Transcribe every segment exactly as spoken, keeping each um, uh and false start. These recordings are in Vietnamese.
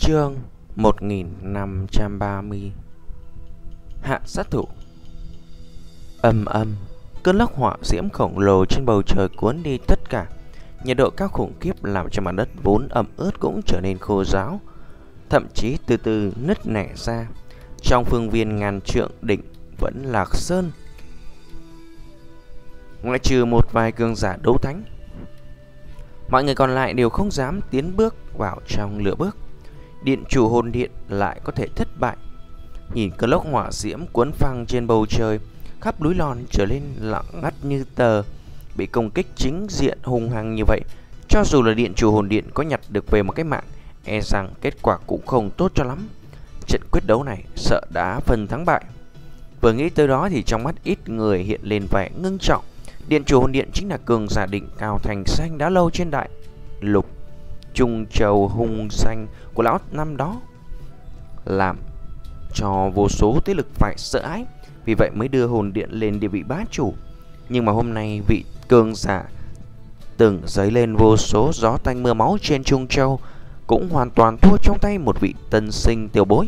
Chương một nghìn năm trăm ba mươi. Hạ sát thủ. Ầm ầm, cơn lốc hỏa diễm khổng lồ trên bầu trời cuốn đi tất cả. Nhiệt độ cao khủng khiếp làm cho mặt đất vốn ẩm ướt cũng trở nên khô ráo, thậm chí từ từ nứt nẻ ra. Trong phương viên ngàn trượng đỉnh vẫn lạc sơn, ngoại trừ một vài cường giả đấu thánh, mọi người còn lại đều không dám tiến bước vào trong lửa bước. Điện chủ hồn điện lại có thể thất bại. Nhìn cơn lốc hỏa diễm cuốn phăng trên bầu trời, khắp núi non trở lên lặng ngắt như tờ. Bị công kích chính diện hung hăng như vậy, cho dù là điện chủ hồn điện có nhặt được về một cái mạng, e rằng kết quả cũng không tốt cho lắm. Trận quyết đấu này sợ đã phân thắng bại. Vừa nghĩ tới đó thì trong mắt ít người hiện lên vẻ ngưng trọng. Điện chủ hồn điện chính là cường giả đỉnh cao thành danh đã lâu trên đại lục Trung Châu hung danh của lão năm đó, làm cho vô số thế lực phải sợ hãi, vì vậy mới đưa hồn điện lên địa vị bá chủ. Nhưng mà hôm nay vị cường giả từng dấy lên vô số gió tanh mưa máu trên Trung Châu cũng hoàn toàn thua trong tay một vị tân sinh tiểu bối.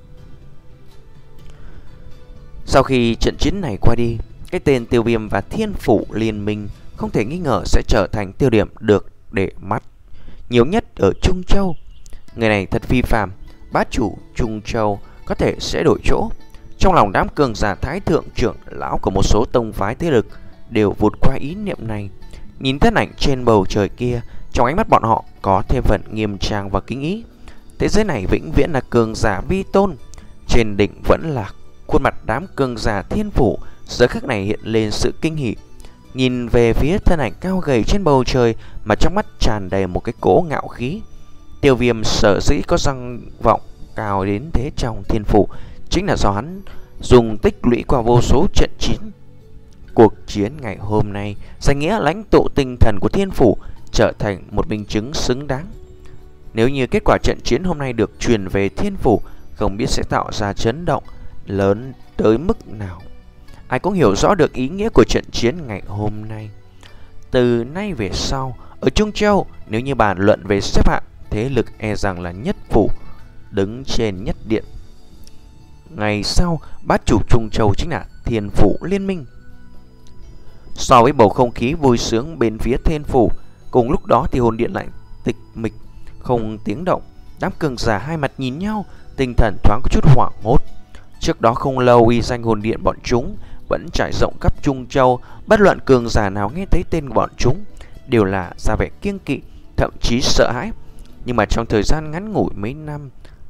Sau khi trận chiến này qua đi, cái tên Tiêu Viêm và Thiên Phủ Liên Minh không thể nghi ngờ sẽ trở thành tiêu điểm được để mắt nhiều nhất ở Trung Châu. Người này thật phi phàm, bá chủ Trung Châu có thể sẽ đổi chỗ. Trong lòng đám cường giả thái thượng trưởng lão của một số tông phái thế lực đều vụt qua ý niệm này. Nhìn thân ảnh trên bầu trời kia, trong ánh mắt bọn họ có thêm phần nghiêm trang và kính ý. Thế giới này vĩnh viễn là cường giả vi tôn. Trên đỉnh vẫn là khuôn mặt đám cường giả Thiên Phủ, giờ khắc này hiện lên sự kinh hỉ. Nhìn về phía thân ảnh cao gầy trên bầu trời mà trong mắt tràn đầy một cái cỗ ngạo khí. Tiêu Viêm sở dĩ có danh vọng cao đến thế trong Thiên Phủ chính là do hắn dùng tích lũy qua vô số trận chiến. Cuộc chiến ngày hôm nay danh nghĩa lãnh tụ tinh thần của Thiên Phủ trở thành một minh chứng xứng đáng. Nếu như kết quả trận chiến hôm nay được truyền về Thiên Phủ, không biết sẽ tạo ra chấn động lớn tới mức nào. Ai cũng hiểu rõ được ý nghĩa của trận chiến ngày hôm nay. Từ nay về sau, ở Trung Châu, nếu như bàn luận về xếp hạng, thế lực e rằng là nhất phủ đứng trên nhất điện. Ngày sau, bát chủ Trung Châu chính là Thiên Phủ Liên Minh. So với bầu không khí vui sướng bên phía Thiên Phủ, cùng lúc đó thì hồn điện lại tịch mịch, không tiếng động. Đám cường giả hai mặt nhìn nhau, tinh thần thoáng có chút hoảng hốt. Trước đó không lâu, uy danh hồn điện bọn chúng vẫn trải rộng khắp Trung Châu. Bất luận cường giả nào nghe thấy tên của bọn chúng đều là ra vẻ kiêng kỵ, thậm chí sợ hãi. Nhưng mà trong thời gian ngắn ngủi mấy năm,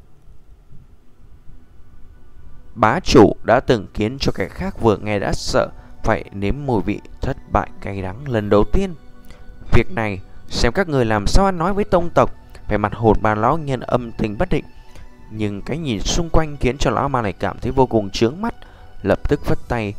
bá chủ đã từng khiến cho kẻ khác vừa nghe đã sợ phải nếm mùi vị thất bại cay đắng lần đầu tiên. Việc này xem các người làm sao ăn nói với tông tộc. Về mặt hồn ma lão nhân âm tình bất định, nhưng cái nhìn xung quanh khiến cho lão ma này cảm thấy vô cùng chướng mắt. Lập tức phất tay,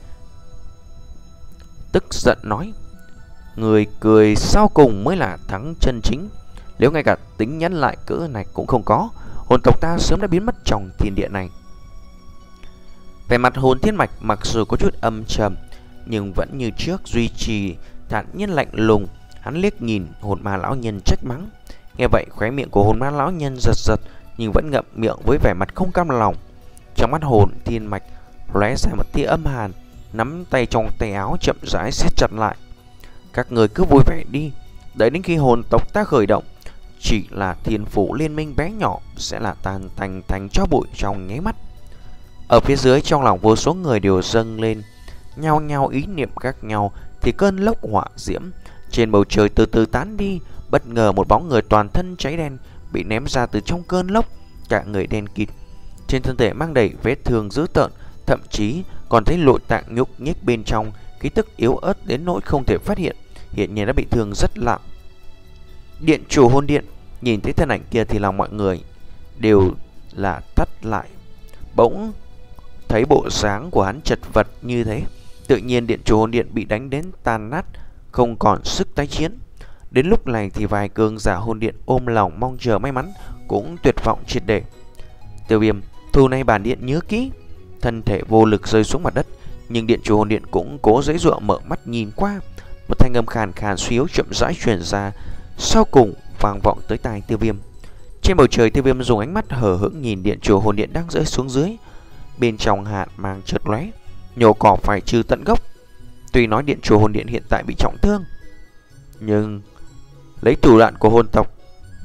tức giận nói: người cười sau cùng mới là thắng chân chính. Nếu ngay cả tính nhẫn lại cỡ này cũng không có, hồn tộc ta sớm đã biến mất trong thiên địa này. Về mặt hồn thiên mạch mặc dù có chút âm trầm, nhưng vẫn như trước duy trì thản nhiên lạnh lùng. Hắn liếc nhìn hồn ma lão nhân trách mắng. Nghe vậy khóe miệng của hồn ma lão nhân giật giật, nhưng vẫn ngậm miệng với vẻ mặt không cam lòng. Trong mắt hồn thiên mạch lóe ra một tia âm hàn, nắm tay trong tay áo chậm rãi siết chặt lại. Các người cứ vui vẻ đi, đợi đến khi hồn tộc ta khởi động, chỉ là Thiên Phủ Liên Minh bé nhỏ sẽ là tan thành thành cho bụi trong nháy mắt. Ở phía dưới, trong lòng vô số người đều dâng lên nhau nhau ý niệm khác nhau, thì cơn lốc hỏa diễm trên bầu trời từ từ tán đi. Bất ngờ một bóng người toàn thân cháy đen bị ném ra từ trong cơn lốc, cả người đen kịt, trên thân thể mang đầy vết thương dữ tợn, thậm chí còn thấy nội tạng nhúc nhích bên trong, khí tức yếu ớt đến nỗi không thể phát hiện, hiện nhiên đã bị thương rất nặng. Điện chủ hồn điện nhìn thấy thân ảnh kia thì lòng mọi người đều là thắt lại. Bỗng thấy bộ dáng của hắn chật vật như thế, tự nhiên điện chủ hồn điện bị đánh đến tan nát, không còn sức tái chiến. Đến lúc này thì vài cường giả hồn điện ôm lòng mong chờ may mắn cũng tuyệt vọng triệt để. Tiêu Viêm, thù này bản điện nhớ kỹ. Thân thể vô lực rơi xuống mặt đất, nhưng điện chủ hồn điện cũng cố giãy giụa mở mắt nhìn qua. Một thanh âm khàn khàn suy yếu chậm rãi truyền ra, sau cùng vang vọng tới tai Tiêu Viêm. Trên bầu trời, Tiêu Viêm dùng ánh mắt hờ hững nhìn điện chủ hồn điện đang rơi xuống dưới. Bên trong hàn mang chợt lóe, nhổ cỏ phải trừ tận gốc. Tuy nói điện chủ hồn điện hiện tại bị trọng thương, nhưng lấy thủ đoạn của hồn tộc,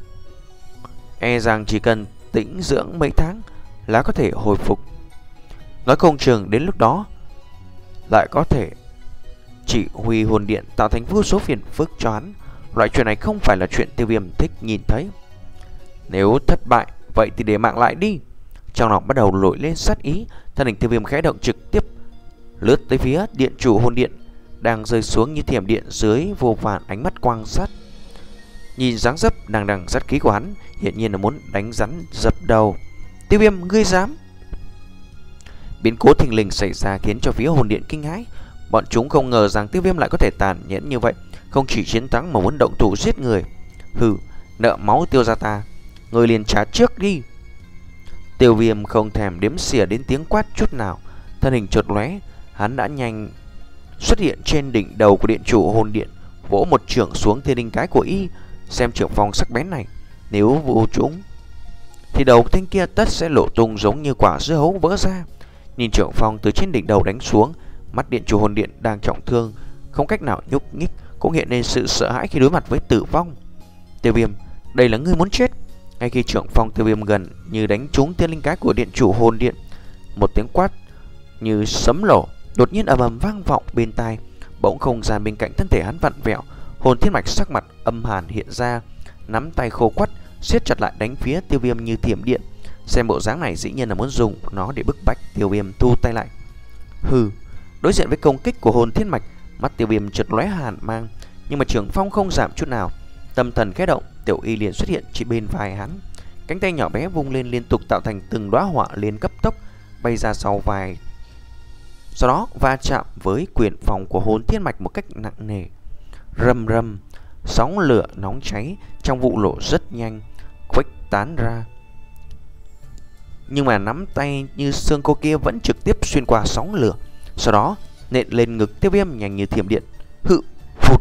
e rằng chỉ cần tĩnh dưỡng mấy tháng là có thể hồi phục. Nói không chừng đến lúc đó lại có thể chỉ huy hồn điện tạo thành vô số phiền phức cho hắn. Loại chuyện này không phải là chuyện Tiêu Viêm thích nhìn thấy. Nếu thất bại, vậy thì để mạng lại đi. Trong lòng bắt đầu nổi lên sát ý, thân hình Tiêu Viêm khẽ động, trực tiếp lướt tới phía điện chủ hồn điện đang rơi xuống như thiểm điện dưới vô vàn ánh mắt quang sát. Nhìn dáng dấp đằng đằng sát khí của hắn, hiện nhiên là muốn đánh rắn dập đầu. Tiêu Viêm, ngươi dám? Biến cố thình lình xảy ra khiến cho phía hồn điện kinh hãi. Bọn chúng không ngờ rằng Tiêu Viêm lại có thể tàn nhẫn như vậy, không chỉ chiến thắng mà muốn động thủ giết người. Hừ, nợ máu Tiêu gia ta, người liền trả trước đi. Tiêu Viêm không thèm đếm xỉa đến tiếng quát chút nào, thân hình chợt lóe, hắn đã nhanh xuất hiện trên đỉnh đầu của điện chủ hồn điện, vỗ một chưởng xuống thiên linh cái của y. Xem trưởng phong sắc bén này, nếu vô trúng thì đầu thanh kia tất sẽ lộ tung giống như quả dưa hấu vỡ ra. Nhìn trưởng phong từ trên đỉnh đầu đánh xuống, mắt điện chủ hồn điện đang trọng thương, không cách nào nhúc nhích, cũng hiện lên sự sợ hãi khi đối mặt với tử vong. Tiêu Viêm, đây là ngươi muốn chết? Ngay khi trưởng phong Tiêu Viêm gần như đánh trúng thiên linh cái của điện chủ hồn điện, một tiếng quát như sấm nổ đột nhiên ầm ầm vang vọng bên tai. Bỗng không gian bên cạnh thân thể hắn vặn vẹo, hồn thiên mạch sắc mặt âm hàn hiện ra, nắm tay khô quắt siết chặt lại đánh phía Tiêu Viêm như thiểm điện. Xem bộ dáng này dĩ nhiên là muốn dùng nó để bức bách Tiêu Viêm thu tay lại. Hừ, đối diện với công kích của hồn thiên mạch, mắt Tiêu Viêm chợt lóe hàn mang, nhưng mà trưởng phong không giảm chút nào. Tâm thần khẽ động, Tiểu Y liền xuất hiện chỉ bên vai hắn, cánh tay nhỏ bé vung lên liên tục tạo thành từng đóa hỏa liên cấp tốc bay ra sau vai, sau đó va chạm với quyền phòng của hồn thiên mạch một cách nặng nề. Rầm rầm, sóng lửa nóng cháy trong vụ nổ rất nhanh khuếch tán ra, nhưng mà nắm tay như xương cô kia vẫn trực tiếp xuyên qua sóng lửa, sau đó nện lên ngực Tiêu Viêm nhanh như thiểm điện. Hự, phụt.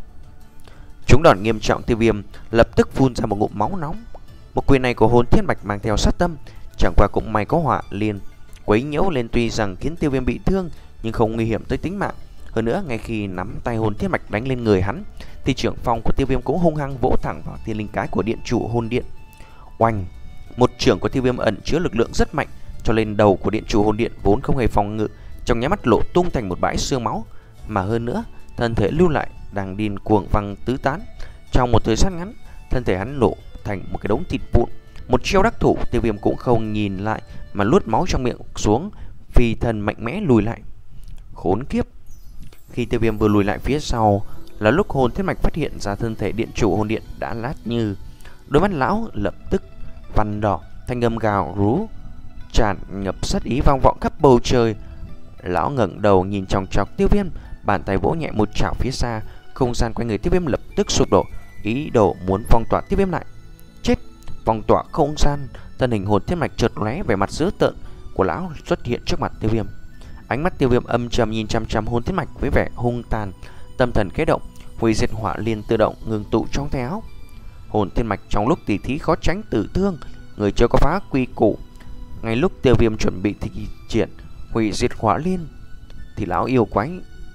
Trúng đòn nghiêm trọng, Tiêu Viêm lập tức phun ra một ngụm máu nóng. Một quyền này của hồn thiên mạch mang theo sát tâm, chẳng qua cũng may có hỏa liên quấy nhiễu lên, tuy rằng khiến Tiêu Viêm bị thương nhưng không nguy hiểm tới tính mạng. Hơn nữa, ngay khi nắm tay hồn thiên mạch đánh lên người hắn, thì trưởng phong của Tiêu Viêm cũng hung hăng vỗ thẳng vào thiên linh cái của điện chủ hồn điện. Oanh! Một trưởng của Tiêu Viêm ẩn chứa lực lượng rất mạnh, cho lên đầu của điện chủ hồn điện vốn không hề phòng ngự, trong nháy mắt lộ tung thành một bãi xương máu, mà hơn nữa, thân thể lưu lại đang điên cuồng văng tứ tán. Trong một thời gian ngắn, thân thể hắn nổ thành một cái đống thịt vụn. Một chiêu đắc thủ, Tiêu Viêm cũng không nhìn lại mà nuốt máu trong miệng xuống, phi thân mạnh mẽ lùi lại. Khốn kiếp! Khi Tiêu Viêm vừa lùi lại phía sau là lúc hồn thiên mạch phát hiện ra thân thể điện chủ hồn điện đã lát như. Đôi mắt lão lập tức vằn đỏ, thanh âm gào rú tràn ngập sát ý vang vọng khắp bầu trời. Lão ngẩng đầu nhìn chòng chọc Tiêu Viêm, bàn tay vỗ nhẹ một chảo phía xa, không gian quanh người Tiêu Viêm lập tức sụp đổ, ý đồ muốn phong tỏa Tiêu Viêm lại. Chết! Phong tỏa không gian, thân hình hồn thiên mạch chợt lóe, vẻ mặt dữ tợn của lão xuất hiện trước mặt Tiêu Viêm. Ánh mắt Tiêu Viêm âm trầm nhìn chăm chăm hồn thiên mạch với vẻ hung tàn, tâm thần khẽ động, hủy diệt hỏa liên tự động ngừng tụ trong tay áo. Hồn thiên mạch trong lúc tỉ thí khó tránh tử thương, người chưa có phá quy củ. Ngay lúc Tiêu Viêm chuẩn bị thi triển hủy diệt hỏa liên thì lão yêu quái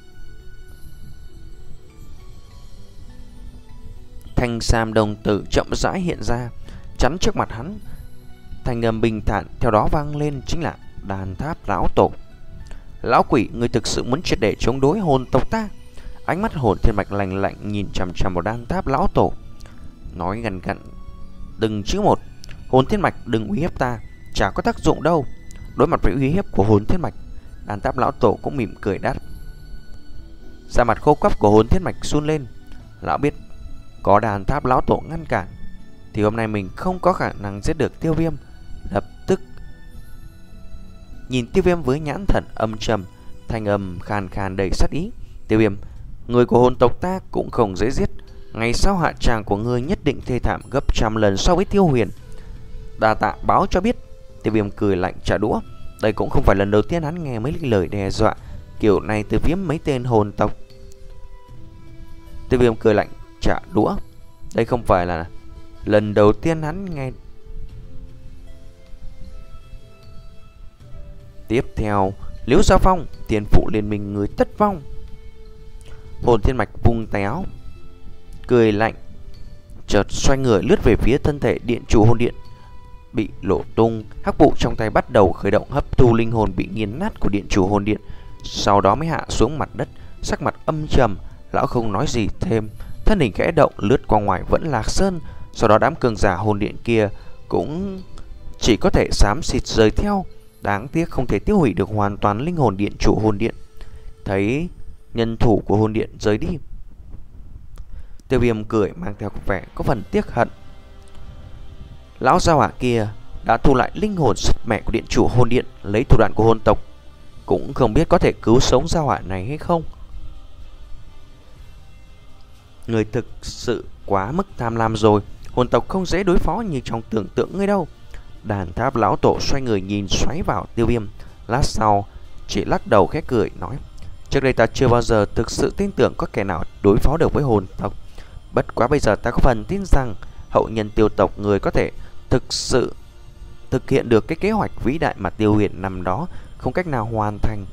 thanh sam đồng tử chậm rãi hiện ra, chắn trước mặt hắn. Thanh âm bình thản theo đó vang lên, chính là đàn tháp lão tổ. Lão quỷ, người thực sự muốn triệt để chống đối hồn tộc ta? Ánh mắt hồn thiên mạch lạnh lạnh nhìn chằm chằm vào đàn tháp lão tổ, nói gần gặn từng chữ một. Hồn thiên mạch, đừng uy hiếp ta, chả có tác dụng đâu. Đối mặt với uy hiếp của hồn thiên mạch, đàn tháp lão tổ cũng mỉm cười đáp. Da mặt khô quắp của hồn thiên mạch run lên. Lão biết có đàn tháp lão tổ ngăn cản thì hôm nay mình không có khả năng giết được Tiêu Viêm. Lập tức nhìn Tiêu Viêm với nhãn thần âm trầm, thanh âm khàn khàn đầy sát ý. Tiêu Viêm, người của hồn tộc ta cũng không dễ giết. Ngày sau hạ tràng của ngươi nhất định thê thảm gấp trăm lần so với Tiêu Huyền. Đa tạ báo cho biết. Tiêu Viêm cười lạnh trả đũa. Đây cũng không phải lần đầu tiên hắn nghe mấy lời đe dọa kiểu này từ phía mấy tên hồn tộc. Tiêu Viêm cười lạnh trả đũa. Đây không phải là lần đầu tiên hắn nghe Tiếp theo, Liễu Gia Phong, Thiên Phụ Liên Minh người tất vong. Hồn Thiên Mạch vung tay áo, cười lạnh, chợt xoay người lướt về phía thân thể điện chủ hồn điện bị lộ tung. Hắc vụ trong tay bắt đầu khởi động hấp thu linh hồn bị nghiền nát của điện chủ hồn điện, sau đó mới hạ xuống mặt đất. Sắc mặt âm trầm, lão không nói gì thêm, thân hình khẽ động lướt qua ngoài Vẫn Lạc Sơn. Sau đó đám cường giả hồn điện kia cũng chỉ có thể xám xịt rời theo. Đáng tiếc không thể tiêu hủy được hoàn toàn linh hồn điện chủ hồn điện. Thấy nhân thủ của hồn điện rời đi, Tiêu Viêm cười mang theo vẻ có phần tiếc hận. Lão gia hỏa kia đã thu lại linh hồn sức mẹ của điện chủ hồn điện, lấy thủ đoạn của hồn tộc, cũng không biết có thể cứu sống gia hỏa này hay không. Người thực sự quá mức tham lam rồi, hồn tộc không dễ đối phó như trong tưởng tượng ngươi đâu. Đàn tháp lão tổ xoay người nhìn xoáy vào Tiêu Viêm, lát sau chỉ lắc đầu khẽ cười nói: trước đây ta chưa bao giờ thực sự tin tưởng có kẻ nào đối phó được với hồn tộc. Bất quá bây giờ ta có phần tin rằng hậu nhân Tiêu tộc người có thể thực sự thực hiện được cái kế hoạch vĩ đại mà Tiêu Huyền năm đó không cách nào hoàn thành.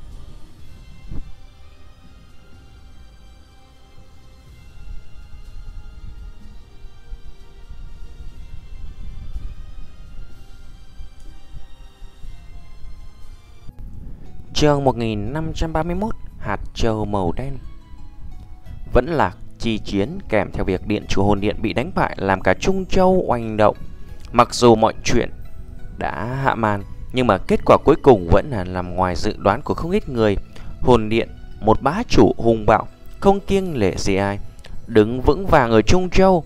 Chương một nghìn năm trăm ba mươi mốt, hạt châu màu đen. Vẫn Lạc chi chiến kèm theo việc điện chủ hồn điện bị đánh bại làm cả Trung Châu oanh động. Mặc dù mọi chuyện đã hạ màn, nhưng mà kết quả cuối cùng vẫn là nằm ngoài dự đoán của không ít người. Hồn điện, một bá chủ hùng bạo, không kiêng nể gì ai, đứng vững vàng ở Trung Châu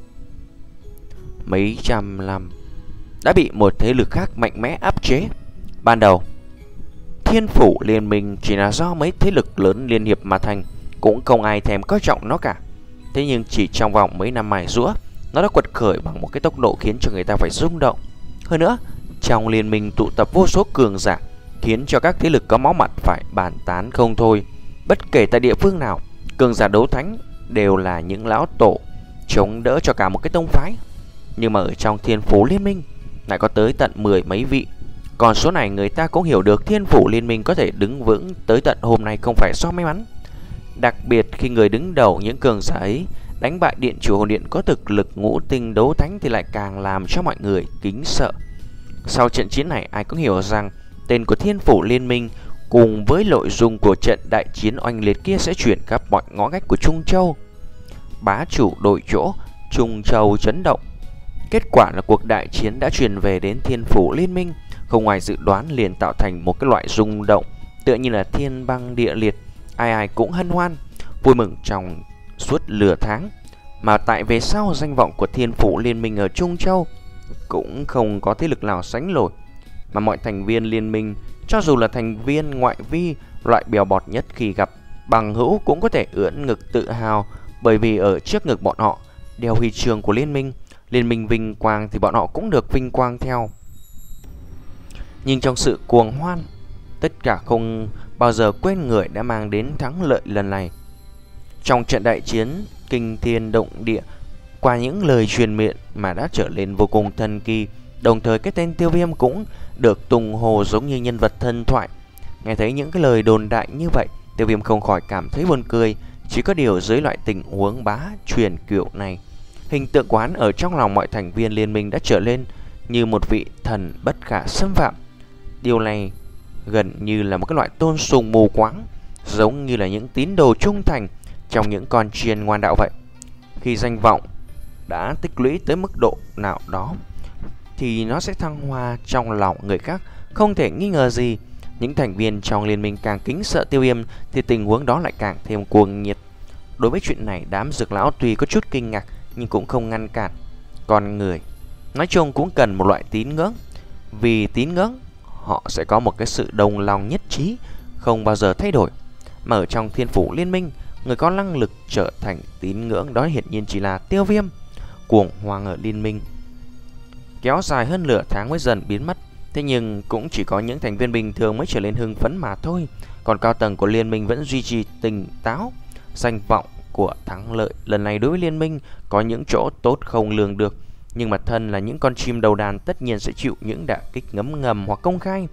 mấy trăm năm, đã bị một thế lực khác mạnh mẽ áp chế. Ban đầu Thiên Phủ Liên Minh chỉ là do mấy thế lực lớn liên hiệp mà thành, cũng không ai thèm coi trọng nó cả. Thế nhưng chỉ trong vòng mấy năm mài giũa, nó đã quật khởi bằng một cái tốc độ khiến cho người ta phải rung động. Hơn nữa, trong liên minh tụ tập vô số cường giả, khiến cho các thế lực có máu mặt phải bàn tán không thôi. Bất kể tại địa phương nào, cường giả đấu thánh đều là những lão tổ chống đỡ cho cả một cái tông phái. Nhưng mà ở trong Thiên Phủ Liên Minh lại có tới tận mười mấy vị. Còn số này người ta cũng hiểu được Thiên Phủ Liên Minh có thể đứng vững tới tận hôm nay không phải do may mắn. Đặc biệt khi người đứng đầu những cường giả ấy đánh bại điện chủ hồn điện có thực lực ngũ tinh đấu thánh thì lại càng làm cho mọi người kính sợ. Sau trận chiến này, ai cũng hiểu rằng tên của Thiên Phủ Liên Minh cùng với nội dung của trận đại chiến oanh liệt kia sẽ chuyển khắp mọi ngõ ngách của Trung Châu. Bá chủ đổi chỗ, Trung Châu chấn động. Kết quả là cuộc đại chiến đã truyền về đến Thiên Phủ Liên Minh, không ngoài dự đoán liền tạo thành một cái loại rung động tựa như là thiên băng địa liệt. Ai ai cũng hân hoan, vui mừng trong suốt lửa tháng. Mà tại về sau, danh vọng của Thiên Phủ Liên Minh ở Trung Châu cũng không có thế lực nào sánh nổi. Mà mọi thành viên liên minh, cho dù là thành viên ngoại vi, loại bèo bọt nhất khi gặp bằng hữu cũng có thể ưỡn ngực tự hào, bởi vì ở trước ngực bọn họ đeo huy chương của liên minh. Liên minh vinh quang thì bọn họ cũng được vinh quang theo. Nhưng trong sự cuồng hoan, tất cả không bao giờ quên người đã mang đến thắng lợi lần này. Trong trận đại chiến kinh thiên động địa, qua những lời truyền miệng mà đã trở nên vô cùng thần kỳ, đồng thời cái tên Tiêu Viêm cũng được tung hô giống như nhân vật thần thoại. Nghe thấy những cái lời đồn đại như vậy, Tiêu Viêm không khỏi cảm thấy buồn cười. Chỉ có điều dưới loại tình huống bá truyền kiểu này, hình tượng quán ở trong lòng mọi thành viên liên minh đã trở lên như một vị thần bất khả xâm phạm. Điều này gần như là một cái loại tôn sùng mù quáng, giống như là những tín đồ trung thành trong những con chiên ngoan đạo vậy. Khi danh vọng đã tích lũy tới mức độ nào đó thì nó sẽ thăng hoa trong lòng người khác, không thể nghi ngờ gì. Những thành viên trong liên minh càng kính sợ Tiêu Viêm thì tình huống đó lại càng thêm cuồng nhiệt. Đối với chuyện này, đám dược lão tuy có chút kinh ngạc nhưng cũng không ngăn cản. Con người nói chung cũng cần một loại tín ngưỡng, vì tín ngưỡng họ sẽ có một cái sự đồng lòng nhất trí, không bao giờ thay đổi. Mà ở trong Thiên Phủ Liên Minh, người có năng lực trở thành tín ngưỡng đó hiển nhiên chỉ là Tiêu Viêm. Cuồng hoang ở liên minh kéo dài hơn nửa tháng mới dần biến mất. Thế nhưng cũng chỉ có những thành viên bình thường mới trở nên hưng phấn mà thôi. Còn cao tầng của liên minh vẫn duy trì tỉnh táo. Danh vọng của thắng lợi lần này đối với liên minh có những chỗ tốt không lường được, nhưng mà thân là những con chim đầu đàn tất nhiên sẽ chịu những đả kích ngấm ngầm hoặc công khai.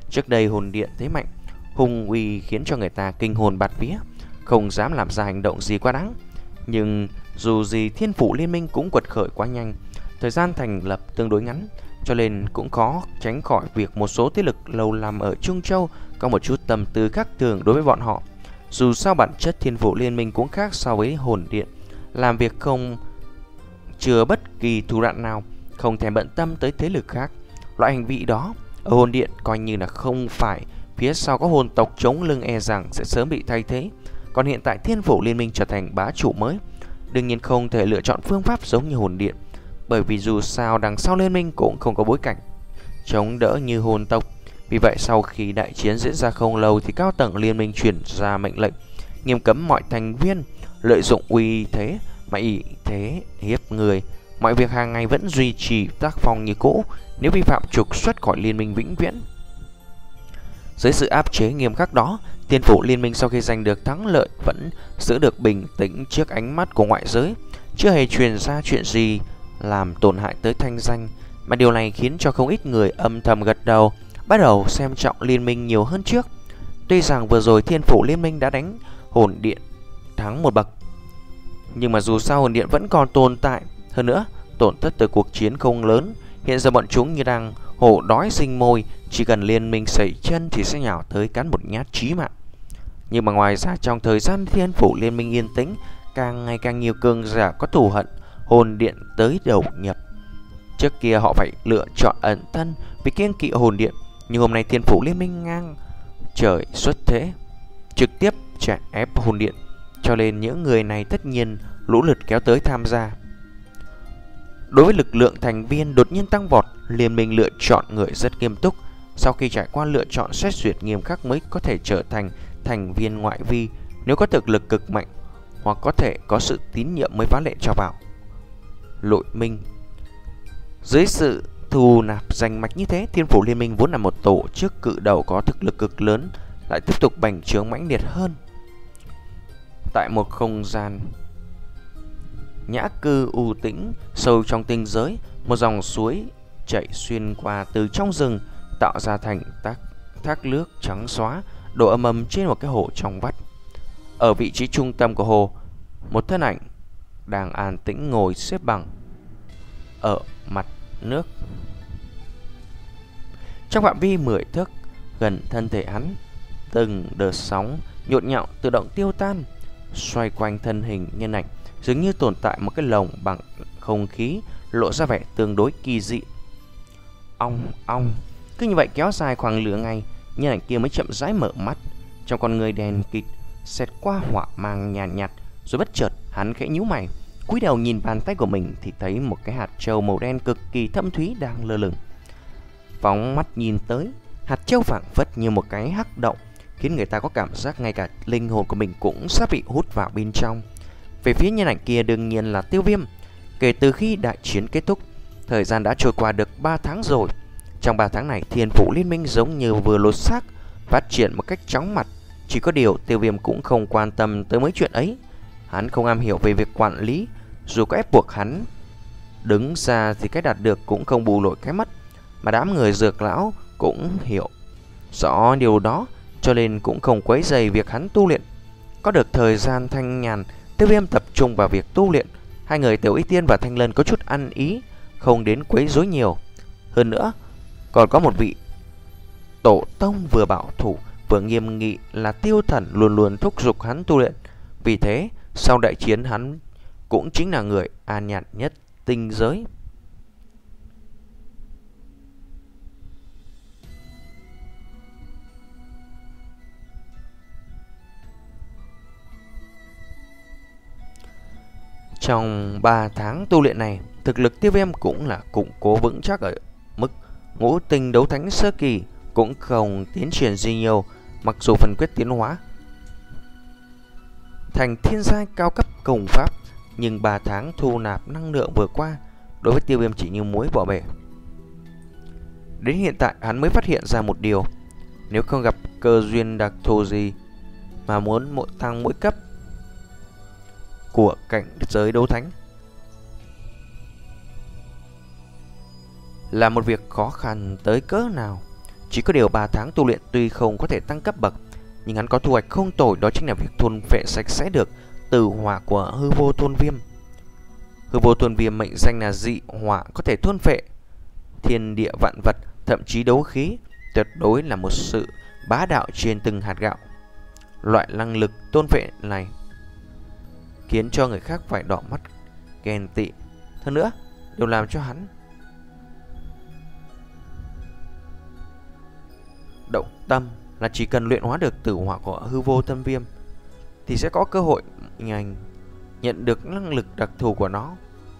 Trước đây hồn điện thế mạnh, hung uy khiến cho người ta kinh hồn bạt vía, không dám làm ra hành động gì quá đáng. Nhưng dù gì Thiên Phủ Liên Minh cũng quật khởi quá nhanh, thời gian thành lập tương đối ngắn, cho nên cũng khó tránh khỏi việc một số thế lực lâu năm ở Trung Châu có một chút tâm tư khác thường đối với bọn họ. Dù sao bản chất Thiên Phủ Liên Minh cũng khác so với hồn điện, làm việc không chừa bất kỳ thủ đoạn nào, không thèm bận tâm tới thế lực khác. Loại hành vi đó ở hồn điện coi như là không phải phía sau có hồn tộc chống lưng, e rằng sẽ sớm bị thay thế. Còn hiện tại Thiên Phủ Liên Minh trở thành bá chủ mới, đương nhiên không thể lựa chọn phương pháp giống như hồn điện, bởi vì dù sao đằng sau liên minh cũng không có bối cảnh chống đỡ như hồn tộc. Vì vậy sau khi đại chiến diễn ra không lâu thì cao tầng liên minh chuyển ra mệnh lệnh nghiêm cấm mọi thành viên lợi dụng uy thế mà ỷ thế hiếp người. Mọi việc hàng ngày vẫn duy trì tác phong như cũ, nếu vi phạm trục xuất khỏi liên minh vĩnh viễn. Dưới sự áp chế nghiêm khắc đó, Thiên Phủ Liên Minh sau khi giành được thắng lợi vẫn giữ được bình tĩnh trước ánh mắt của ngoại giới, chưa hề truyền ra chuyện gì làm tổn hại tới thanh danh, mà điều này khiến cho không ít người âm thầm gật đầu, bắt đầu xem trọng liên minh nhiều hơn trước. Tuy rằng vừa rồi Thiên Phủ Liên Minh đã đánh hồn điện thắng một bậc, nhưng mà dù sao hồn điện vẫn còn tồn tại. Hơn nữa, tổn thất từ cuộc chiến không lớn, hiện giờ bọn chúng như đang hổ đói sinh môi, chỉ cần liên minh sẩy chân thì sẽ nhào tới cắn một nhát chí mạng. Nhưng mà ngoài ra, trong thời gian Thiên Phủ Liên Minh yên tĩnh, càng ngày càng nhiều cường giả có thù hận hồn điện tới đầu nhập. Trước kia họ phải lựa chọn ẩn thân vì kiêng kỵ hồn điện, nhưng hôm nay Thiên Phủ Liên Minh ngang trời xuất thế, trực tiếp chèn ép hồn điện, cho nên những người này tất nhiên lũ lượt kéo tới tham gia. Đối với lực lượng thành viên đột nhiên tăng vọt, liên minh lựa chọn người rất nghiêm túc. Sau khi trải qua lựa chọn xét duyệt nghiêm khắc mới có thể trở thành thành viên ngoại vi. Nếu có thực lực cực mạnh hoặc có thể có sự tín nhiệm mới phá lệ cho vào nội minh. Dưới sự thù nạp danh mạch như thế, Thiên Phủ Liên Minh vốn là một tổ chức cự đầu có thực lực cực lớn, lại tiếp tục bành trướng mãnh liệt hơn. Tại một không gian nhã cư u tĩnh sâu trong tinh giới, một dòng suối chảy xuyên qua từ trong rừng, tạo ra thành tác thác nước trắng xóa đổ ầm ầm trên một cái hồ trong vắt. Ở vị trí trung tâm của hồ, một thân ảnh đang an tĩnh ngồi xếp bằng ở mặt nước. Trong phạm vi mười thước gần thân thể hắn, từng đợt sóng nhộn nhạo tự động tiêu tan. Xoay quanh thân hình nhân ảnh dường như tồn tại một cái lồng bằng không khí, lộ ra vẻ tương đối kỳ dị. Ong ong, cứ như vậy kéo dài khoảng nửa ngày, nhân ảnh kia mới chậm rãi mở mắt. Trong con người đèn kịt xẹt qua hỏa mang nhàn nhạt, nhạt, rồi bất chợt hắn khẽ nhíu mày, cúi đầu nhìn bàn tay của mình thì thấy một cái hạt châu màu đen cực kỳ thâm thúy đang lơ lửng. Phóng mắt nhìn tới, hạt châu phảng phất như một cái hắc động, khiến người ta có cảm giác ngay cả linh hồn của mình cũng sắp bị hút vào bên trong. Về phía nhân ảnh kia đương nhiên là Tiêu Viêm. Kể từ khi đại chiến kết thúc, thời gian đã trôi qua được ba tháng rồi. Trong ba tháng này, Thiên Phủ Liên Minh giống như vừa lột xác, phát triển một cách chóng mặt. Chỉ có điều Tiêu Viêm cũng không quan tâm tới mấy chuyện ấy. Hắn không am hiểu về việc quản lý, dù có ép buộc hắn đứng ra thì cái đạt được cũng không bù nổi cái mất. Mà đám người dược lão cũng hiểu rõ điều đó, cho nên cũng không quấy rầy việc hắn tu luyện. Có được thời gian thanh nhàn, Tiêu Viêm tập trung vào việc tu luyện. Hai người Tiểu Y Tiên và Thanh Lân có chút ăn ý, không đến quấy rối nhiều. Hơn nữa, còn có một vị tổ tông vừa bảo thủ vừa nghiêm nghị là Tiêu Thần luôn luôn thúc giục hắn tu luyện. Vì thế, sau đại chiến hắn cũng chính là người an nhàn nhất tinh giới. Trong ba tháng tu luyện này, thực lực Tiêu Viêm cũng là củng cố vững chắc ở mức ngũ tinh đấu thánh sơ kỳ, cũng không tiến triển gì nhiều. Mặc dù phần quyết tiến hóa thành thiên giai cao cấp công pháp, nhưng ba tháng thu nạp năng lượng vừa qua đối với Tiêu Viêm chỉ như muối bỏ bể. Đến hiện tại hắn mới phát hiện ra một điều: nếu không gặp cơ duyên đặc thù gì mà muốn mỗi tăng mỗi cấp của cảnh giới đấu thánh là một việc khó khăn tới cỡ nào. Chỉ có điều ba tháng tu luyện tuy không có thể tăng cấp bậc, nhưng hắn có thu hoạch không tồi, đó chính là việc thôn phệ sạch sẽ được tử hỏa của hư vô thôn viêm. Hư vô thôn viêm mệnh danh là dị hỏa, có thể thôn phệ thiên địa vạn vật, thậm chí đấu khí, tuyệt đối là một sự bá đạo trên từng hạt gạo. Loại năng lực thôn phệ này khiến cho người khác phải đỏ mắt ghen tị. Hơn nữa, điều làm cho hắn động tâm là chỉ cần luyện hóa được tử hỏa của hư vô thôn viêm thì sẽ có cơ hội nhanh nhận được năng lực đặc thù của nó.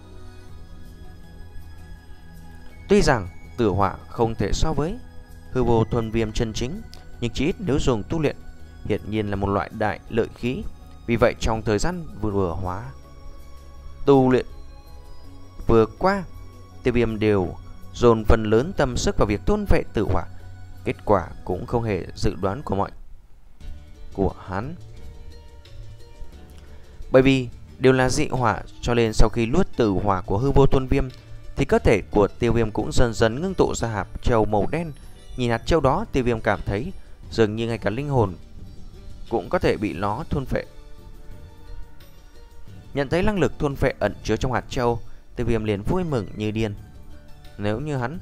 Tuy rằng tử hỏa không thể so với hư vô thôn viêm chân chính, nhưng chỉ ít nếu dùng tu luyện hiển nhiên là một loại đại lợi khí. Vì vậy trong thời gian vừa hóa tu luyện vừa qua, Tiêu Viêm đều dồn phần lớn tâm sức vào việc thôn vệ tử hỏa. Kết quả cũng không hề dự đoán của mọi của hắn, bởi vì đều là dị hỏa, cho nên sau khi nuốt tử hỏa của hư vô thôn viêm thì cơ thể của Tiêu Viêm cũng dần dần ngưng tụ ra hạt châu màu đen. Nhìn hạt châu đó, Tiêu Viêm cảm thấy dường như ngay cả linh hồn cũng có thể bị nó thôn phệ. Nhận thấy năng lực thôn phệ ẩn chứa trong hạt châu, Tiêu Viêm liền vui mừng như điên. Nếu như hắn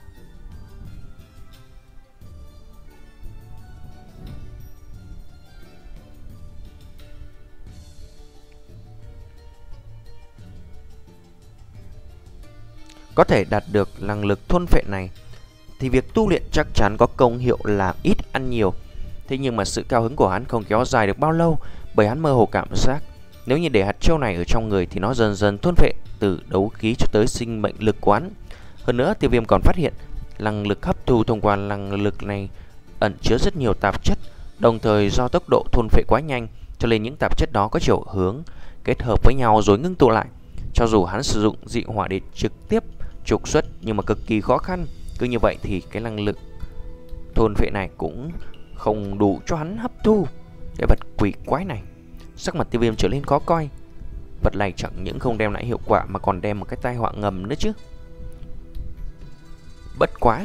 có thể đạt được năng lực thôn phệ này thì việc tu luyện chắc chắn có công hiệu làm ít ăn nhiều. Thế nhưng mà sự cao hứng của hắn không kéo dài được bao lâu, bởi hắn mơ hồ cảm giác nếu như để hạt châu này ở trong người thì nó dần dần thôn phệ từ đấu khí cho tới sinh mệnh lực của hắn. Hơn nữa, Tiêu Viêm còn phát hiện năng lực hấp thu thông qua năng lực này ẩn chứa rất nhiều tạp chất, đồng thời do tốc độ thôn phệ quá nhanh cho nên những tạp chất đó có chiều hướng kết hợp với nhau rồi ngưng tụ lại. Cho dù hắn sử dụng dị hỏa để trực tiếp trục xuất nhưng mà cực kỳ khó khăn. Cứ như vậy thì cái năng lực thôn phệ này cũng không đủ cho hắn hấp thu cái vật quỷ quái này. Sắc mặt Tiêu Viêm trở lên khó coi. Vật này chẳng những không đem lại hiệu quả mà còn đem một cái tai họa ngầm nữa chứ. Bất quá,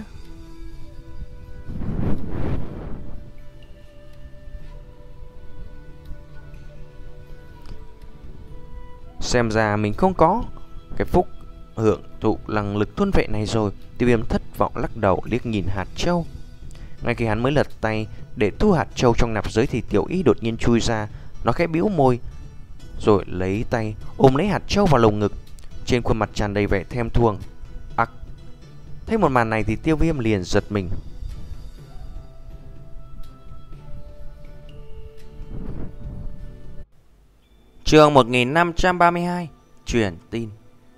xem ra mình không có cái phúc hưởng thụ năng lực thôn vệ này rồi. Tiêu Viêm thất vọng lắc đầu, liếc nhìn hạt châu. Ngay khi hắn mới lật tay để thu hạt châu trong nạp giới thì Tiểu Y đột nhiên chui ra. Nó khẽ bĩu môi rồi lấy tay ôm lấy hạt châu vào lồng ngực, trên khuôn mặt tràn đầy vẻ thèm thuồng. Ặc! Thấy một màn này thì Tiêu Viêm liền giật mình. Chương một nghìn năm trăm ba mươi hai. Truyền tin.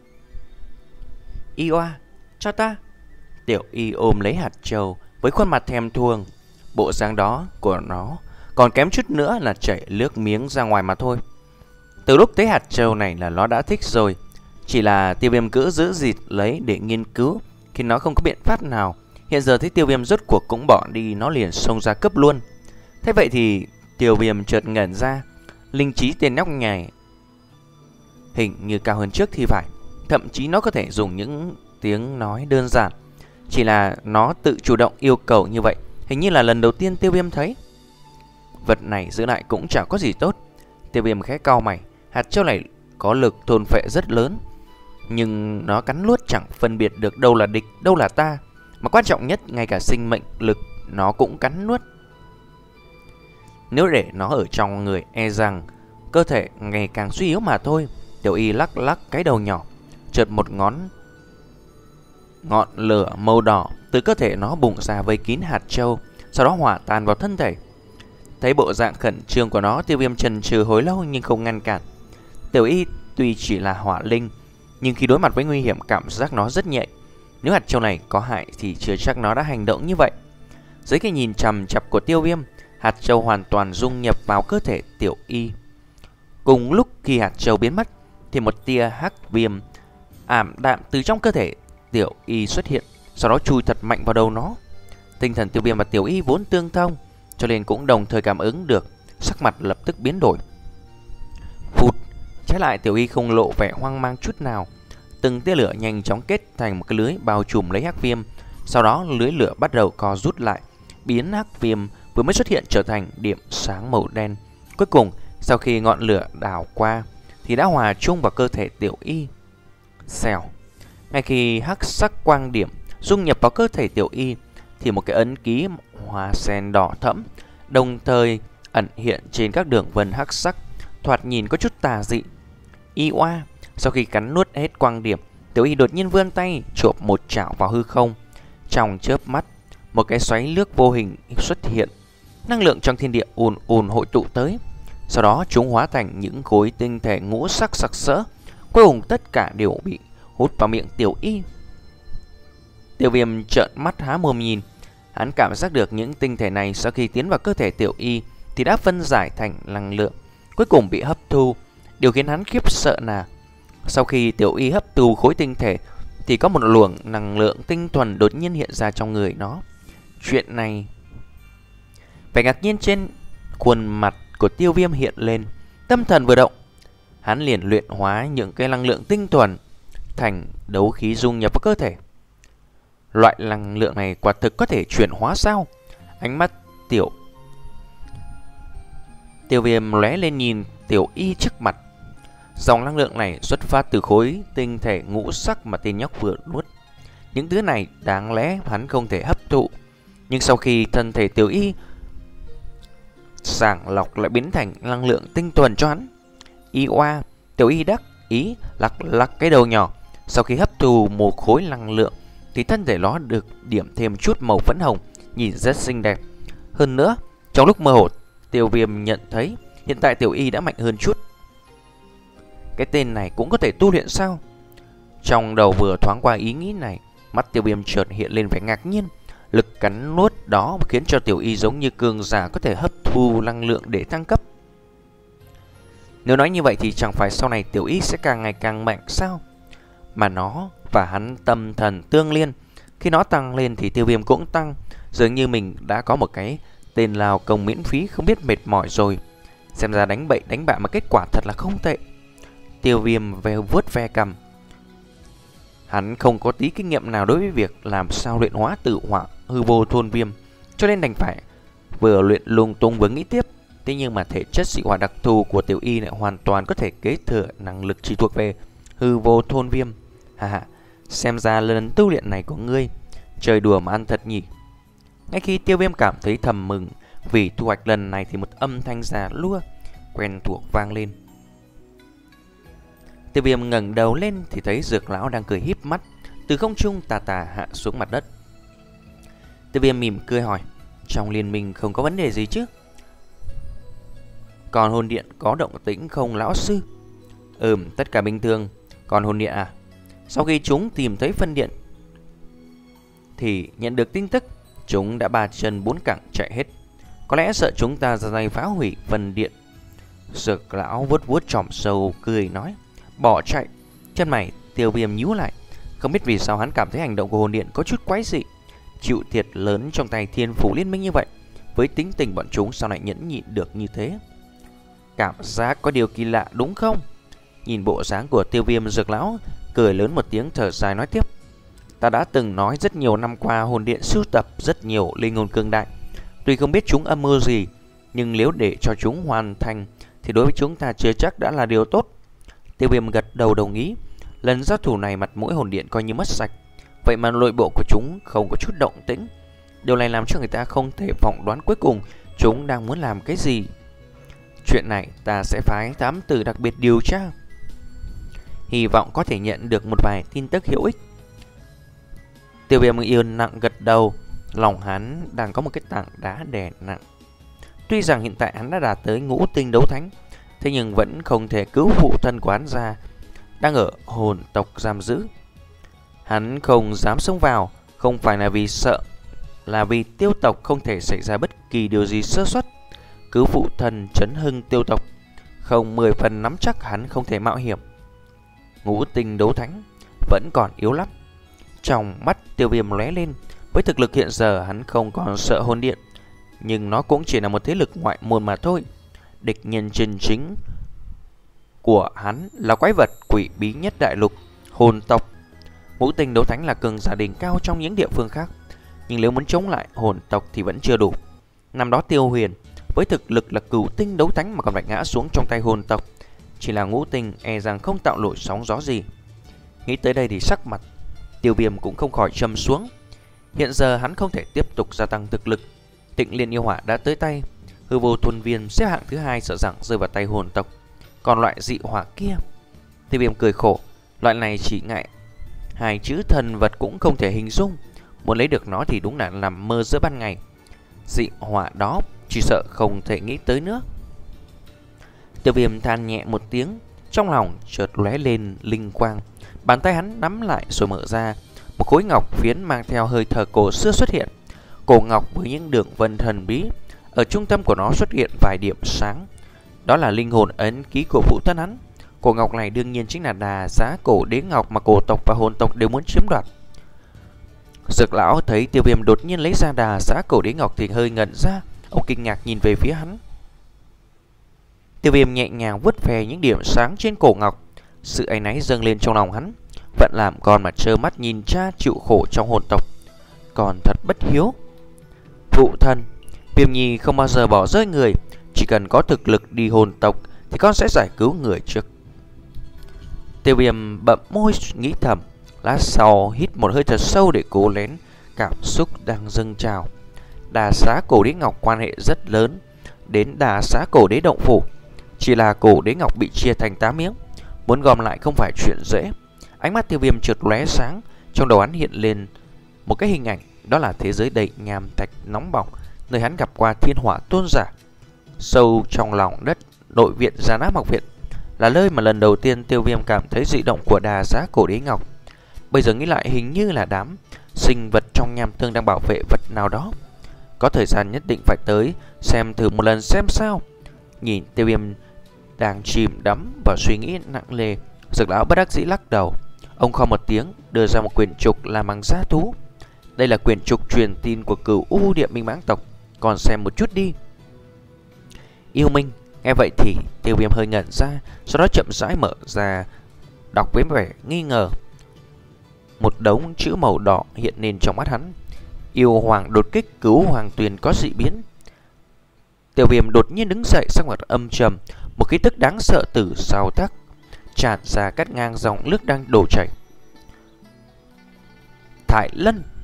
Y oa, cho ta. Tiểu Y ôm lấy hạt châu với khuôn mặt thèm thuồng. Bộ dáng đó của nó còn kém chút nữa là chảy nước miếng ra ngoài mà thôi. Từ lúc thấy hạt châu này là nó đã thích rồi. Chỉ là Tiêu Viêm cứ giữ dịt lấy để nghiên cứu, khi nó không có biện pháp nào. Hiện giờ thấy Tiêu Viêm rốt cuộc cũng bỏ đi, nó liền xông ra cướp luôn. Thế vậy thì Tiêu Viêm chợt ngẩn ra. Linh trí tên nhóc nhài hình như cao hơn trước thì phải. Thậm chí nó có thể dùng những tiếng nói đơn giản. Chỉ là nó tự chủ động yêu cầu như vậy, hình như là lần đầu tiên Tiêu Viêm thấy. Vật này giữ lại cũng chẳng có gì tốt. Tiêu Viêm khẽ cau mày. Hạt châu này có lực thôn phệ rất lớn, nhưng nó cắn nuốt chẳng phân biệt được đâu là địch, đâu là ta. Mà quan trọng nhất, ngay cả sinh mệnh lực nó cũng cắn nuốt. Nếu để nó ở trong người, e rằng cơ thể ngày càng suy yếu mà thôi. Tiểu Y lắc lắc cái đầu nhỏ. Chợt một ngón ngọn lửa màu đỏ từ cơ thể nó bùng ra vây kín hạt châu, sau đó hỏa tan vào thân thể. Thấy bộ dạng khẩn trương của nó, Tiêu Viêm chần chừ hồi lâu nhưng không ngăn cản. Tiểu Y tuy chỉ là hỏa linh, nhưng khi đối mặt với nguy hiểm cảm giác nó rất nhạy. Nếu hạt châu này có hại thì chưa chắc nó đã hành động như vậy. Dưới cái nhìn chằm chặp của Tiêu Viêm, hạt châu hoàn toàn dung nhập vào cơ thể Tiểu Y. Cùng lúc khi hạt châu biến mất thì một tia hắc viêm ảm đạm từ trong cơ thể Tiểu Y xuất hiện, sau đó chui thật mạnh vào đầu nó. Tinh thần Tiêu Viêm và Tiểu Y vốn tương thông, cho nên cũng đồng thời cảm ứng được. Sắc mặt lập tức biến đổi. Phụt! Trái lại Tiểu Y không lộ vẻ hoang mang chút nào. Từng tia lửa nhanh chóng kết thành một cái lưới bao trùm lấy hắc viêm, Sau đó lưới lửa bắt đầu co rút lại, biến hắc viêm vừa mới xuất hiện trở thành điểm sáng màu đen. Cuối cùng, sau khi ngọn lửa đảo qua thì đã hòa chung vào cơ thể Tiểu Y. Xèo. Ngay khi hắc sắc quang điểm dung nhập vào cơ thể Tiểu Y thì một cái ấn ký hoa sen đỏ thẫm đồng thời ẩn hiện trên các đường vân hắc sắc, thoạt nhìn có chút tà dị. Y oa. Sau khi cắn nuốt hết quang điểm, Tiểu Y đột nhiên vươn tay chộp một chảo vào hư không. Trong chớp mắt, một cái xoáy nước vô hình xuất hiện. Năng lượng trong thiên địa ùn ùn hội tụ tới. Sau đó chúng hóa thành những khối tinh thể ngũ sắc sặc sỡ. Cuối cùng tất cả đều bị hút vào miệng Tiểu Y. Tiêu Viêm trợn mắt há mồm nhìn. Hắn cảm giác được những tinh thể này sau khi tiến vào cơ thể Tiểu Y thì đã phân giải thành năng lượng, cuối cùng bị hấp thu. Điều khiến hắn khiếp sợ là sau khi Tiểu Y hấp thu khối tinh thể thì có một luồng năng lượng tinh thuần đột nhiên hiện ra trong người nó. Chuyện này... Vẻ ngạc nhiên trên khuôn mặt của Tiêu Viêm hiện lên. Tâm thần vừa động, hắn liền luyện hóa những cái năng lượng tinh thuần thành đấu khí dung nhập vào cơ thể. Loại năng lượng này quả thực có thể chuyển hóa sao? Ánh mắt Tiểu Tiêu Viêm lóe lên nhìn Tiểu Y trước mặt. Dòng năng lượng này xuất phát từ khối tinh thể ngũ sắc mà tên nhóc vừa nuốt. Những thứ này đáng lẽ hắn không thể hấp thụ, nhưng sau khi thân thể Tiểu Y sàng lọc lại biến thành năng lượng tinh thuần cho hắn. Y oa. Tiểu Y đắc ý lắc lắc cái đầu nhỏ. Sau khi hấp thụ một khối năng lượng thì thân thể nó được điểm thêm chút màu phấn hồng, nhìn rất xinh đẹp. Hơn nữa, trong lúc mơ hồ, Tiêu Viêm nhận thấy hiện tại Tiểu Y đã mạnh hơn chút. Cái tên này cũng có thể tu luyện sao? Trong đầu vừa thoáng qua ý nghĩ này, mắt Tiêu Viêm chợt hiện lên vẻ ngạc nhiên. Lực cắn nuốt đó khiến cho Tiểu Y giống như cường giả có thể hấp thu năng lượng để thăng cấp. Nếu nói như vậy thì chẳng phải sau này Tiểu Y sẽ càng ngày càng mạnh sao? Mà nó và hắn tâm thần tương liên, khi nó tăng lên thì Tiêu Viêm cũng tăng. Dường như mình đã có một cái tên lao công miễn phí không biết mệt mỏi rồi. Xem ra đánh bậy đánh bạ mà kết quả thật là không tệ. Tiêu Viêm về vuốt ve cằm. Hắn không có tí kinh nghiệm nào đối với việc làm sao luyện hóa tự hỏa hư vô thôn viêm, cho nên đành phải vừa luyện lung tung vừa nghĩ tiếp. Thế nhưng mà thể chất dị hỏa đặc thù của Tiểu Y lại hoàn toàn có thể kế thừa năng lực chỉ thuộc về hư vô thôn viêm. Hà hà, xem ra lần tu luyện này của ngươi chơi đùa mà ăn thật nhỉ. Ngay khi Tiêu Viêm cảm thấy thầm mừng vì thu hoạch lần này thì một âm thanh già lua quen thuộc vang lên. Tiêu Viêm ngẩng đầu lên thì thấy Dược lão đang cười híp mắt từ không trung tà tà hạ xuống mặt đất. Tiêu Viêm mỉm cười hỏi: trong liên minh không có vấn đề gì chứ? Còn hồn điện có động tĩnh không lão sư? Ừm, tất cả bình thường. Còn hồn điện à? Sau khi chúng tìm thấy phân điện thì nhận được tin tức chúng đã ba chân bốn cẳng chạy hết. Có lẽ sợ chúng ta ra tay phá hủy phân điện. Dược lão vuốt vuốt chòm sâu cười nói: bỏ chạy. Chân mày Tiêu Viêm nhíu lại. Không biết vì sao hắn cảm thấy hành động của hồn điện có chút quái dị. Chịu thiệt lớn trong tay thiên phủ liên minh như vậy, với tính tình bọn chúng sao lại nhẫn nhịn được như thế? Cảm giác có điều kỳ lạ đúng không? Nhìn bộ dáng của Tiêu Viêm, Dược lão cười lớn một tiếng thở dài nói tiếp: ta đã từng nói rất nhiều năm qua hồn điện sưu tập rất nhiều linh hồn cường đại. Tuy không biết chúng âm mưu gì, nhưng nếu để cho chúng hoàn thành thì đối với chúng ta chưa chắc đã là điều tốt. Tiêu Viêm gật đầu đồng ý. Lần giao thủ này mặt mũi hồn điện coi như mất sạch. Vậy mà nội bộ của chúng không có chút động tĩnh. Điều này làm cho người ta không thể phỏng đoán cuối cùng chúng đang muốn làm cái gì. Chuyện này ta sẽ phái thám tử đặc biệt điều tra, hy vọng có thể nhận được một vài tin tức hữu ích. Tiêu Viêm yên nặng gật đầu. Lòng hắn đang có một cái tảng đá đè nặng. Tuy rằng hiện tại hắn đã đạt tới ngũ tinh đấu thánh, thế nhưng vẫn không thể cứu phụ thân của hắn ra, đang ở hồn tộc giam giữ. Hắn không dám xông vào, không phải là vì sợ, là vì tiêu tộc không thể xảy ra bất kỳ điều gì sơ suất. Cứu phụ thân chấn hưng tiêu tộc, không mười phần nắm chắc hắn không thể mạo hiểm. Ngũ tinh đấu thánh vẫn còn yếu lắm. Trong mắt Tiêu Viêm lóe lên. Với thực lực hiện giờ hắn không còn sợ hồn điện, nhưng nó cũng chỉ là một thế lực ngoại môn mà thôi. Địch nhân chân chính của hắn là quái vật quỷ bí nhất đại lục, hồn tộc. Ngũ tinh đấu thánh là cường giả đỉnh cao trong những địa phương khác. nhưng nếu muốn chống lại hồn tộc thì vẫn chưa đủ. Năm đó Tiêu Huyền với thực lực là cửu tinh đấu thánh mà còn phải ngã xuống trong tay hồn tộc, chỉ là ngũ tinh e rằng không tạo nổi sóng gió gì. Nghĩ tới đây thì sắc mặt Tiêu Viêm cũng không khỏi trầm xuống. Hiện giờ hắn không thể tiếp tục gia tăng thực lực. Tịnh Liên yêu hỏa đã tới tay, hư vô thuần viên xếp hạng thứ hai sợ rằng rơi vào tay hồn tộc. Còn loại dị hỏa kia, Tiêu Viêm cười khổ, loại này chỉ ngại hai chữ thần vật cũng không thể hình dung, muốn lấy được nó thì đúng là nằm mơ giữa ban ngày. Dị hỏa đó chỉ sợ không thể nghĩ tới nữa. Tiêu Viêm than nhẹ một tiếng, trong lòng chợt lóe lên linh quang. Bàn tay hắn nắm lại rồi mở ra, một khối ngọc phiến mang theo hơi thở cổ xưa xuất hiện. Cổ ngọc với những đường vân thần bí, ở trung tâm của nó xuất hiện vài điểm sáng. Đó là linh hồn ấn ký của phụ thân hắn. Cổ ngọc này đương nhiên chính là đà giá cổ đế ngọc mà cổ tộc và hồn tộc đều muốn chiếm đoạt. Dược lão thấy Tiêu Viêm đột nhiên lấy ra đà giá cổ đế ngọc thì hơi ngẩn ra. Ông kinh ngạc nhìn về phía hắn. Tiêu Viêm nhẹ nhàng vuốt về những điểm sáng trên cổ ngọc. Sự áy náy dâng lên trong lòng hắn. Vẫn làm con mà trơ mắt nhìn cha chịu khổ trong hồn tộc, còn thật bất hiếu. Phụ thân, Viêm Nhi không bao giờ bỏ rơi người. Chỉ cần có thực lực đi hồn tộc thì con sẽ giải cứu người trước. Tiêu Viêm bậm môi nghĩ thầm. Lát sau hít một hơi thật sâu để cố nén cảm xúc đang dâng trào. Đà xá cổ đế ngọc quan hệ rất lớn đến đà xá cổ đế động phủ. Chỉ là cổ đế ngọc bị chia thành tám miếng, muốn gom lại không phải chuyện dễ. Ánh mắt Tiêu Viêm chợt lóe sáng, trong đầu hắn hiện lên một cái hình ảnh, đó là thế giới đầy nham thạch nóng bỏng, nơi hắn gặp qua thiên hỏa tôn giả. Sâu trong lòng đất nội viện Gián Áp học viện là nơi mà lần đầu tiên Tiêu Viêm cảm thấy dị động của đà giá cổ đế ngọc. Bây giờ nghĩ lại hình như là đám sinh vật trong nham tương đang bảo vệ vật nào đó. Có thời gian nhất định phải tới xem thử một lần xem sao. Nhìn Tiêu Viêm đang chìm đắm vào suy nghĩ nặng nề, Dược lão bất đắc dĩ lắc đầu. Ông kho một tiếng đưa ra một quyển trục làm bằng da thú. Đây là quyển trục truyền tin của Cửu U Địa Minh mãng tộc, còn xem một chút đi. Yêu Minh nghe vậy thì Tiêu Viêm hơi ngẩn ra, sau đó chậm rãi mở ra đọc với vẻ nghi ngờ. Một đống chữ màu đỏ hiện lên trong mắt hắn. Yêu hoàng đột kích, cứu hoàng tuyền có dị biến. Tiêu Viêm đột nhiên đứng dậy, sắc mặt âm trầm, một khí tức đáng sợ từ sau thắt tràn ra cắt ngang dòng nước đang đổ chảy. Thải Lân.